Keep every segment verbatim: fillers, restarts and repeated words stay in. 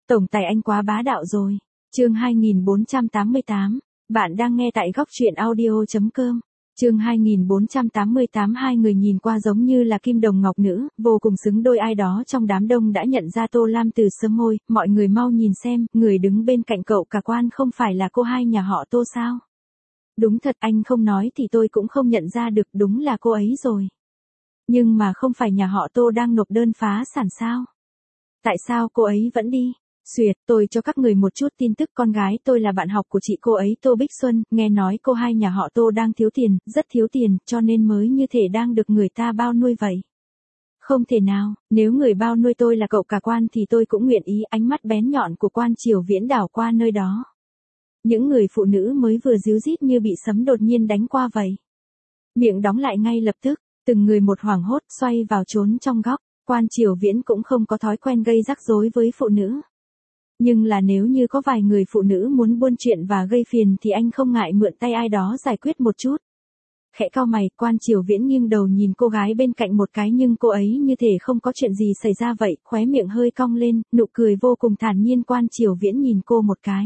Tổng tài anh quá bá đạo rồi. Chương hai nghìn bốn trăm tám mươi tám. Bạn đang nghe tại góc truyện audio chấm com. Chương hai nghìn bốn trăm tám mươi tám. Hai người nhìn qua giống như là kim đồng ngọc nữ, vô cùng xứng đôi. Ai đó trong đám đông đã nhận ra Tô Lam từ sớm môi. Mọi người mau nhìn xem, người đứng bên cạnh cậu cả quan không phải là cô hai nhà họ Tô sao? Đúng thật, anh không nói thì tôi cũng không nhận ra được, đúng là cô ấy rồi. Nhưng mà không phải nhà họ Tô đang nộp đơn phá sản sao? Tại sao cô ấy vẫn đi? Xuyệt, tôi cho các người một chút tin tức. Con gái tôi là bạn học của chị cô ấy Tô Bích Xuân, nghe nói cô hai nhà họ Tô đang thiếu tiền, rất thiếu tiền, cho nên mới như thể đang được người ta bao nuôi vậy. Không thể nào, nếu người bao nuôi tôi là cậu cả quan thì tôi cũng nguyện ý. Ánh mắt bén nhọn của Quan Triều Viễn đảo qua nơi đó. Những người phụ nữ mới vừa díu dít như bị sấm đột nhiên đánh qua vậy. Miệng đóng lại ngay lập tức, từng người một hoảng hốt xoay vào trốn trong góc. Quan Triều Viễn cũng không có thói quen gây rắc rối với phụ nữ. Nhưng là nếu như có vài người phụ nữ muốn buôn chuyện và gây phiền thì anh không ngại mượn tay ai đó giải quyết một chút. Khẽ cau mày, Quan Triều Viễn nghiêng đầu nhìn cô gái bên cạnh một cái nhưng cô ấy như thể không có chuyện gì xảy ra vậy, khóe miệng hơi cong lên, nụ cười vô cùng thản nhiên. Quan Triều Viễn nhìn cô một cái.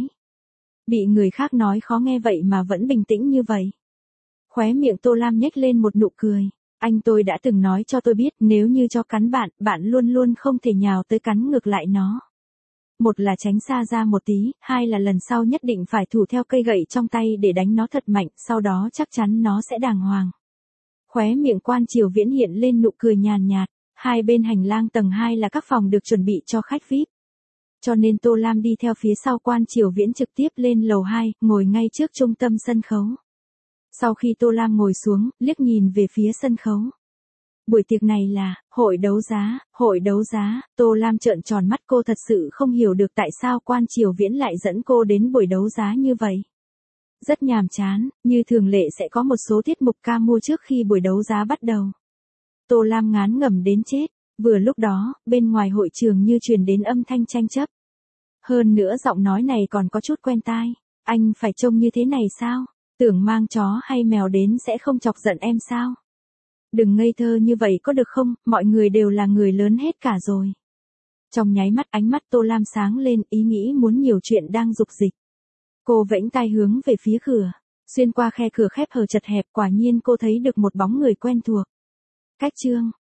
Bị người khác nói khó nghe vậy mà vẫn bình tĩnh như vậy. Khóe miệng Tô Lam nhếch lên một nụ cười. Anh tôi đã từng nói cho tôi biết nếu như cho cắn bạn, bạn luôn luôn không thể nhào tới cắn ngược lại nó. Một là tránh xa ra một tí, hai là lần sau nhất định phải thủ theo cây gậy trong tay để đánh nó thật mạnh, sau đó chắc chắn nó sẽ đàng hoàng. Khóe miệng Quan Triều Viễn hiện lên nụ cười nhàn nhạt, hai bên hành lang tầng hai là các phòng được chuẩn bị cho khách vi ai pi. Cho nên Tô Lam đi theo phía sau Quan Triều Viễn trực tiếp lên lầu hai, ngồi ngay trước trung tâm sân khấu. Sau khi Tô Lam ngồi xuống, liếc nhìn về phía sân khấu. Buổi tiệc này là, hội đấu giá, hội đấu giá. Tô Lam trợn tròn mắt, cô thật sự không hiểu được tại sao Quan Triều Viễn lại dẫn cô đến buổi đấu giá như vậy. Rất nhàm chán, như thường lệ sẽ có một số tiết mục ca mua trước khi buổi đấu giá bắt đầu. Tô Lam ngán ngẩm đến chết, vừa lúc đó, bên ngoài hội trường như truyền đến âm thanh tranh chấp. Hơn nữa giọng nói này còn có chút quen tai. Anh phải trông như thế này sao? Tưởng mang chó hay mèo đến sẽ không chọc giận em sao? Đừng ngây thơ như vậy có được không, mọi người đều là người lớn hết cả rồi. Trong nháy mắt ánh mắt Tô Lam sáng lên, ý nghĩ muốn nhiều chuyện đang dục dịch. Cô vẫy tay hướng về phía cửa. Xuyên qua khe cửa khép hờ chật hẹp, quả nhiên cô thấy được một bóng người quen thuộc. Cách Trương,